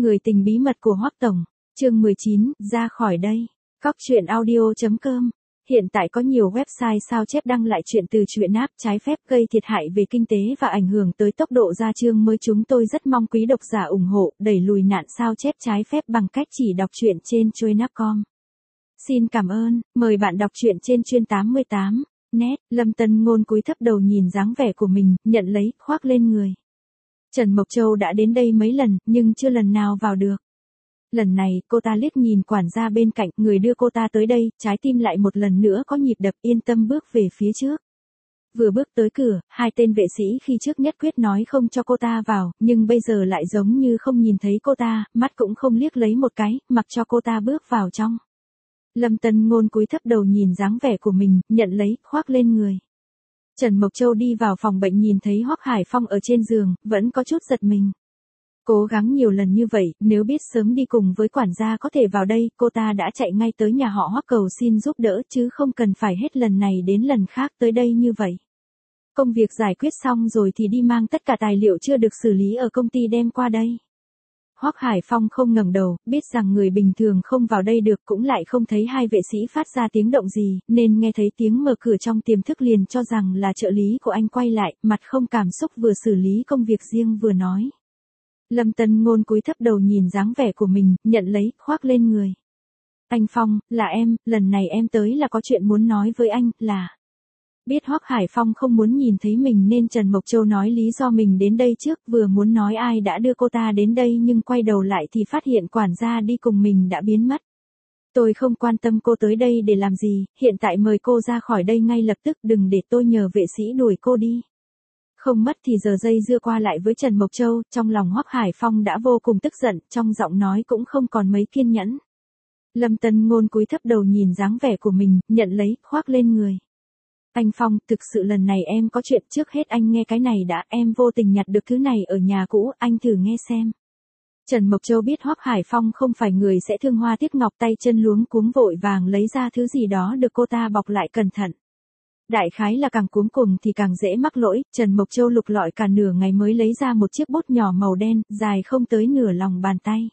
Người tình bí mật của Hoắc Tổng, chương 19, ra khỏi đây. Cóc truyện audio.com. Hiện tại có nhiều website sao chép đăng lại chuyện từ truyện app trái phép gây thiệt hại về kinh tế và ảnh hưởng tới tốc độ ra chương mới. Chúng tôi rất mong quý độc giả ủng hộ, đẩy lùi nạn sao chép trái phép bằng cách chỉ đọc truyện trên Truyện.com. Xin cảm ơn, mời bạn đọc truyện trên Truyện 88. Net, Lâm Tân Ngôn cúi thấp đầu nhìn dáng vẻ của mình, nhận lấy, khoác lên người. Trần Mộc Châu đã đến đây mấy lần, nhưng chưa lần nào vào được. Lần này, cô ta liếc nhìn quản gia bên cạnh, người đưa cô ta tới đây, trái tim lại một lần nữa có nhịp đập, yên tâm bước về phía trước. Vừa bước tới cửa, hai tên vệ sĩ khi trước nhất quyết nói không cho cô ta vào, nhưng bây giờ lại giống như không nhìn thấy cô ta, mắt cũng không liếc lấy một cái, mặc cho cô ta bước vào trong. Lâm Tân Ngôn cúi thấp đầu nhìn dáng vẻ của mình, nhận lấy, khoác lên người. Trần Mộc Châu đi vào phòng bệnh nhìn thấy Hoắc Hải Phong ở trên giường, vẫn có chút giật mình. Cố gắng nhiều lần như vậy, nếu biết sớm đi cùng với quản gia có thể vào đây, cô ta đã chạy ngay tới nhà họ Hoắc cầu xin giúp đỡ chứ không cần phải hết lần này đến lần khác tới đây như vậy. Công việc giải quyết xong rồi thì đi mang tất cả tài liệu chưa được xử lý ở công ty đem qua đây. Hoắc Hải Phong không ngẩng đầu, biết rằng người bình thường không vào đây được, cũng lại không thấy hai vệ sĩ phát ra tiếng động gì, nên nghe thấy tiếng mở cửa trong tiềm thức liền cho rằng là trợ lý của anh quay lại, mặt không cảm xúc vừa xử lý công việc riêng vừa nói. Lâm Tân Ngôn cúi thấp đầu nhìn dáng vẻ của mình, nhận lấy, khoác lên người. Anh Phong, là em, lần này em tới là có chuyện muốn nói với anh, là... Biết Hoắc Hải Phong không muốn nhìn thấy mình nên Trần Mộc Châu nói lý do mình đến đây trước, vừa muốn nói ai đã đưa cô ta đến đây nhưng quay đầu lại thì phát hiện quản gia đi cùng mình đã biến mất. Tôi không quan tâm cô tới đây để làm gì, hiện tại mời cô ra khỏi đây ngay lập tức, đừng để tôi nhờ vệ sĩ đuổi cô đi. Không mất thì giờ dây dưa qua lại với Trần Mộc Châu, trong lòng Hoắc Hải Phong đã vô cùng tức giận, trong giọng nói cũng không còn mấy kiên nhẫn. Lâm Tân Ngôn cúi thấp đầu nhìn dáng vẻ của mình, nhận lấy, khoác lên người. Anh Phong, thực sự lần này em có chuyện, trước hết anh nghe cái này đã, em vô tình nhặt được thứ này ở nhà cũ, anh thử nghe xem. Trần Mộc Châu biết Hoắc Hải Phong không phải người sẽ thương hoa tiếc ngọc, tay chân luống cuống vội vàng lấy ra thứ gì đó được cô ta bọc lại cẩn thận. Đại khái là càng cuống cùng thì càng dễ mắc lỗi, Trần Mộc Châu lục lọi cả nửa ngày mới lấy ra một chiếc bút nhỏ màu đen, dài không tới nửa lòng bàn tay.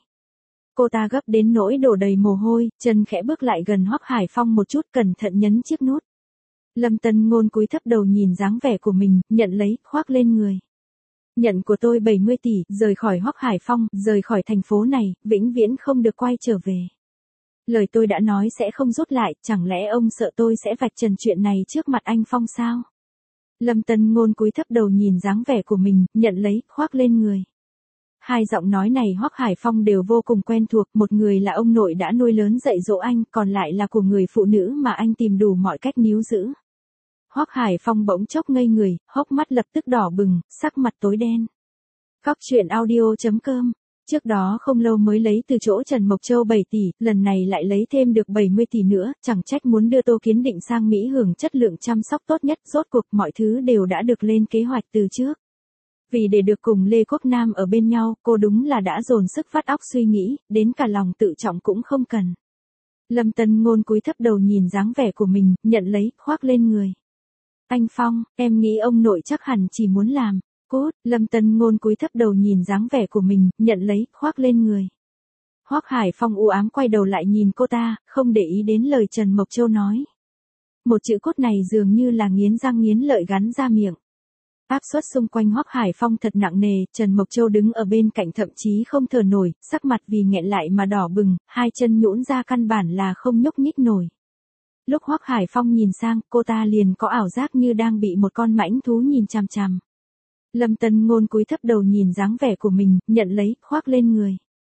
Cô ta gấp đến nỗi đổ đầy mồ hôi, chân khẽ bước lại gần Hoắc Hải Phong một chút, cẩn thận nhấn chiếc nút. Lâm Tân Ngôn cúi thấp đầu nhìn dáng vẻ của mình, nhận lấy, khoác lên người. Nhận của tôi 70 tỷ, rời khỏi Hoắc Hải Phong, rời khỏi thành phố này, vĩnh viễn không được quay trở về. Lời tôi đã nói sẽ không rút lại, chẳng lẽ ông sợ tôi sẽ vạch trần chuyện này trước mặt anh Phong sao? Lâm Tân Ngôn cúi thấp đầu nhìn dáng vẻ của mình, nhận lấy, khoác lên người. Hai giọng nói này Hoắc Hải Phong đều vô cùng quen thuộc, một người là ông nội đã nuôi lớn dạy dỗ anh, còn lại là của người phụ nữ mà anh tìm đủ mọi cách níu giữ. Hoắc Hải Phong bỗng chốc ngây người, hốc mắt lập tức đỏ bừng, sắc mặt tối đen. Cóc truyện audio.com. Trước đó không lâu mới lấy từ chỗ Trần Mộc Châu 7 tỷ, lần này lại lấy thêm được 70 tỷ nữa, chẳng trách muốn đưa Tô Kiến Định sang Mỹ hưởng chất lượng chăm sóc tốt nhất, rốt cuộc mọi thứ đều đã được lên kế hoạch từ trước. Vì để được cùng Lê Quốc Nam ở bên nhau, cô đúng là đã dồn sức vắt óc suy nghĩ, đến cả lòng tự trọng cũng không cần. Lâm Tân Ngôn cúi thấp đầu nhìn dáng vẻ của mình, nhận lấy, khoác lên người. Anh Phong, em nghĩ ông nội chắc hẳn chỉ muốn làm. Cút, Lâm Tân Ngôn cúi thấp đầu nhìn dáng vẻ của mình, nhận lấy, khoác lên người. Hoắc Hải Phong u ám quay đầu lại nhìn cô ta, không để ý đến lời Trần Mộc Châu nói. Một chữ cốt này dường như là nghiến răng nghiến lợi gắn ra miệng. Áp suất xung quanh Hoắc Hải Phong thật nặng nề, Trần Mộc Châu đứng ở bên cạnh thậm chí không thở nổi, sắc mặt vì nghẹn lại mà đỏ bừng, hai chân nhũn ra căn bản là không nhúc nhích nổi. Lúc Hoắc Hải Phong nhìn sang, cô ta liền có ảo giác như đang bị một con mãnh thú nhìn chằm chằm. Lâm Tân Ngôn cúi thấp đầu nhìn dáng vẻ của mình, nhận lấy, khoác lên người.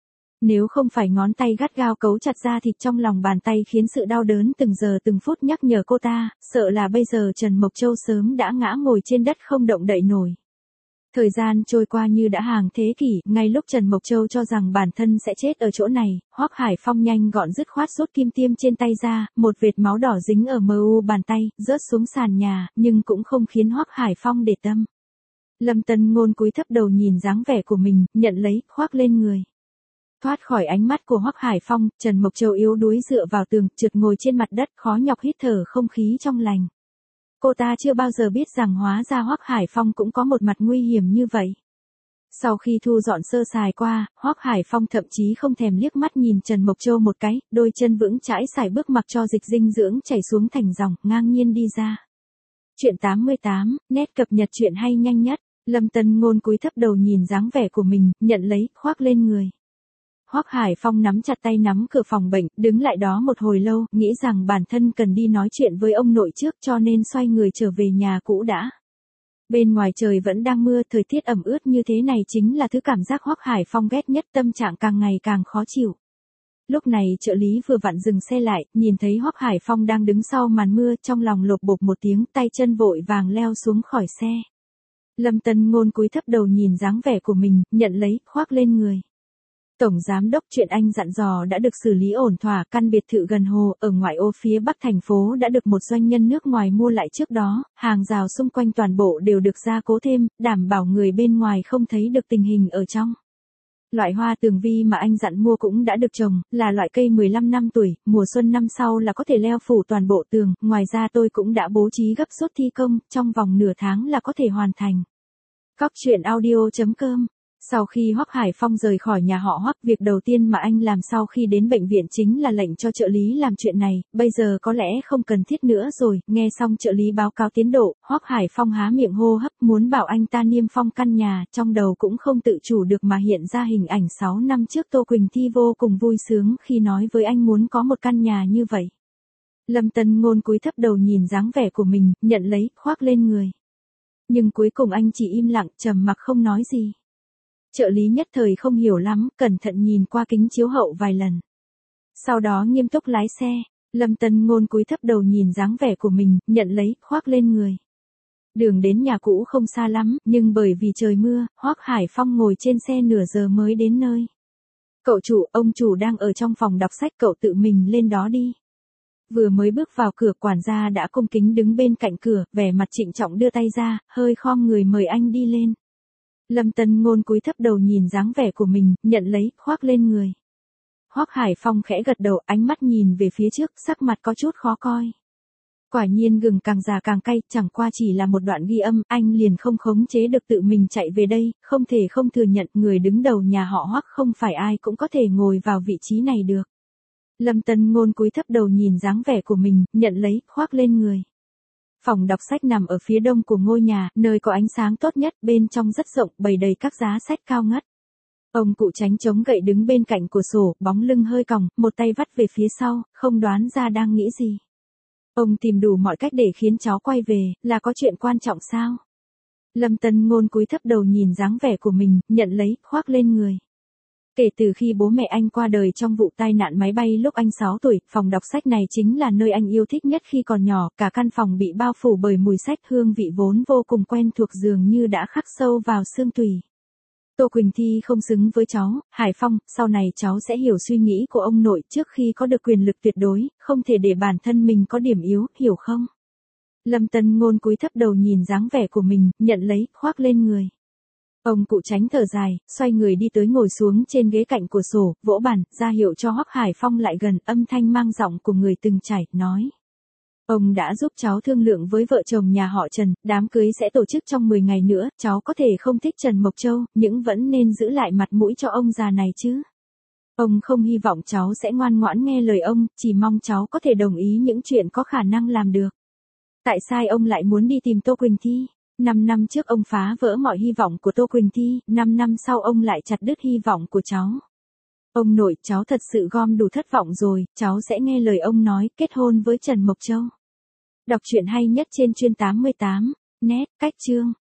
Nếu không phải ngón tay gắt gao cấu chặt da thịt trong lòng bàn tay khiến sự đau đớn từng giờ từng phút nhắc nhở cô ta, sợ là bây giờ Trần Mộc Châu sớm đã ngã ngồi trên đất không động đậy nổi. Thời gian trôi qua như đã hàng thế kỷ, ngay lúc Trần Mộc Châu cho rằng bản thân sẽ chết ở chỗ này, Hoắc Hải Phong nhanh gọn dứt khoát rút kim tiêm trên tay ra, một vệt máu đỏ dính ở mu bàn tay, rớt xuống sàn nhà, nhưng cũng không khiến Hoắc Hải Phong để tâm. Lâm Tân Ngôn cúi thấp đầu nhìn dáng vẻ của mình, nhận lấy, khoác lên người. Thoát khỏi ánh mắt của Hoắc Hải Phong, Trần Mộc Châu yếu đuối dựa vào tường, trượt ngồi trên mặt đất, khó nhọc hít thở không khí trong lành. Cô ta chưa bao giờ biết rằng hóa ra Hoắc Hải Phong cũng có một mặt nguy hiểm như vậy. Sau khi thu dọn sơ sài qua, Hoắc Hải Phong thậm chí không thèm liếc mắt nhìn Trần Mộc Châu một cái, đôi chân vững chãi sải bước mặc cho dịch dinh dưỡng chảy xuống thành dòng, ngang nhiên đi ra. Chuyện 88, nét cập nhật chuyện hay nhanh nhất. Lâm Tân Ngôn cúi thấp đầu nhìn dáng vẻ của mình, nhận lấy, khoác lên người. Hoắc Hải Phong nắm chặt tay nắm cửa phòng bệnh, đứng lại đó một hồi lâu, nghĩ rằng bản thân cần đi nói chuyện với ông nội trước cho nên xoay người trở về nhà cũ đã. Bên ngoài trời vẫn đang mưa, thời tiết ẩm ướt như thế này chính là thứ cảm giác Hoắc Hải Phong ghét nhất, tâm trạng càng ngày càng khó chịu. Lúc này trợ lý vừa vặn dừng xe lại, nhìn thấy Hoắc Hải Phong đang đứng sau màn mưa, trong lòng lột bột một tiếng, tay chân vội vàng leo xuống khỏi xe. Lâm Tân Ngôn cúi thấp đầu nhìn dáng vẻ của mình, nhận lấy, khoác lên người. Tổng giám đốc, chuyện anh dặn dò đã được xử lý ổn thỏa, căn biệt thự gần hồ ở ngoại ô phía bắc thành phố đã được một doanh nhân nước ngoài mua lại trước đó, hàng rào xung quanh toàn bộ đều được gia cố thêm, đảm bảo người bên ngoài không thấy được tình hình ở trong. Loại hoa tường vi mà anh dặn mua cũng đã được trồng, là loại cây 15 năm tuổi, mùa xuân năm sau là có thể leo phủ toàn bộ tường, ngoài ra tôi cũng đã bố trí gấp rút thi công, trong vòng nửa tháng là có thể hoàn thành. Cóc truyện audio.com. Sau khi Hoắc Hải Phong rời khỏi nhà họ Hoắc, việc đầu tiên mà anh làm sau khi đến bệnh viện chính là lệnh cho trợ lý làm chuyện này, bây giờ có lẽ không cần thiết nữa rồi. Nghe xong trợ lý báo cáo tiến độ, Hoắc Hải Phong há miệng hô hấp muốn bảo anh ta niêm phong căn nhà, trong đầu cũng không tự chủ được mà hiện ra hình ảnh 6 năm trước Tô Quỳnh Thi vô cùng vui sướng khi nói với anh muốn có một căn nhà như vậy. Lâm Tân Ngôn cúi thấp đầu nhìn dáng vẻ của mình, nhận lấy, khoác lên người. Nhưng cuối cùng anh chỉ im lặng, trầm mặc không nói gì. Trợ lý nhất thời không hiểu lắm, cẩn thận nhìn qua kính chiếu hậu vài lần. Sau đó nghiêm túc lái xe, Lâm Tân Ngôn cúi thấp đầu nhìn dáng vẻ của mình, nhận lấy, khoác lên người. Đường đến nhà cũ không xa lắm, nhưng bởi vì trời mưa, Hoắc Hải Phong ngồi trên xe nửa giờ mới đến nơi. Cậu chủ, ông chủ đang ở trong phòng đọc sách, cậu tự mình lên đó đi. Vừa mới bước vào cửa, quản gia đã cung kính đứng bên cạnh cửa, vẻ mặt trịnh trọng đưa tay ra, hơi khom người mời anh đi lên. Lâm Tân Ngôn cúi thấp đầu nhìn dáng vẻ của mình, nhận lấy, khoác lên người. Hoắc Hải Phong khẽ gật đầu, ánh mắt nhìn về phía trước, sắc mặt có chút khó coi. Quả nhiên gừng càng già càng cay, chẳng qua chỉ là một đoạn ghi âm, anh liền không khống chế được tự mình chạy về đây, không thể không thừa nhận người đứng đầu nhà họ Hoắc không phải ai cũng có thể ngồi vào vị trí này được. Lâm Tân Ngôn cúi thấp đầu nhìn dáng vẻ của mình, nhận lấy, khoác lên người. Phòng đọc sách nằm ở phía đông của ngôi nhà, nơi có ánh sáng tốt nhất, bên trong rất rộng, bày đầy các giá sách cao ngất. Ông cụ Tránh chống gậy đứng bên cạnh cửa sổ, bóng lưng hơi còng, một tay vắt về phía sau, không đoán ra đang nghĩ gì. Ông tìm đủ mọi cách để khiến cháu quay về, là có chuyện quan trọng sao? Lâm Tân Ngôn cúi thấp đầu nhìn dáng vẻ của mình, nhận lấy, khoác lên người. Kể từ khi bố mẹ anh qua đời trong vụ tai nạn máy bay lúc anh 6 tuổi, phòng đọc sách này chính là nơi anh yêu thích nhất khi còn nhỏ, cả căn phòng bị bao phủ bởi mùi sách, hương vị vốn vô cùng quen thuộc dường như đã khắc sâu vào xương tủy. Tô Quỳnh Thi không xứng với cháu, Hải Phong, sau này cháu sẽ hiểu suy nghĩ của ông nội, trước khi có được quyền lực tuyệt đối, không thể để bản thân mình có điểm yếu, hiểu không? Lâm Tân Ngôn cúi thấp đầu nhìn dáng vẻ của mình, nhận lấy, khoác lên người. Ông cụ Tránh thở dài, xoay người đi tới ngồi xuống trên ghế cạnh cửa sổ, vỗ bàn, ra hiệu cho Hoắc Hải Phong lại gần, âm thanh mang giọng của người từng trải, nói. Ông đã giúp cháu thương lượng với vợ chồng nhà họ Trần, đám cưới sẽ tổ chức trong 10 ngày nữa, cháu có thể không thích Trần Mộc Châu, nhưng vẫn nên giữ lại mặt mũi cho ông già này chứ. Ông không hy vọng cháu sẽ ngoan ngoãn nghe lời ông, chỉ mong cháu có thể đồng ý những chuyện có khả năng làm được. Tại sao ông lại muốn đi tìm Tô Quỳnh Thi? 5 năm trước ông phá vỡ mọi hy vọng của Tô Quỳnh Thi, 5 năm sau ông lại chặt đứt hy vọng của cháu. Ông nội, cháu thật sự gom đủ thất vọng rồi, cháu sẽ nghe lời ông nói, kết hôn với Trần Mộc Châu. Đọc truyện hay nhất trên chuyên 88, net, cách chương.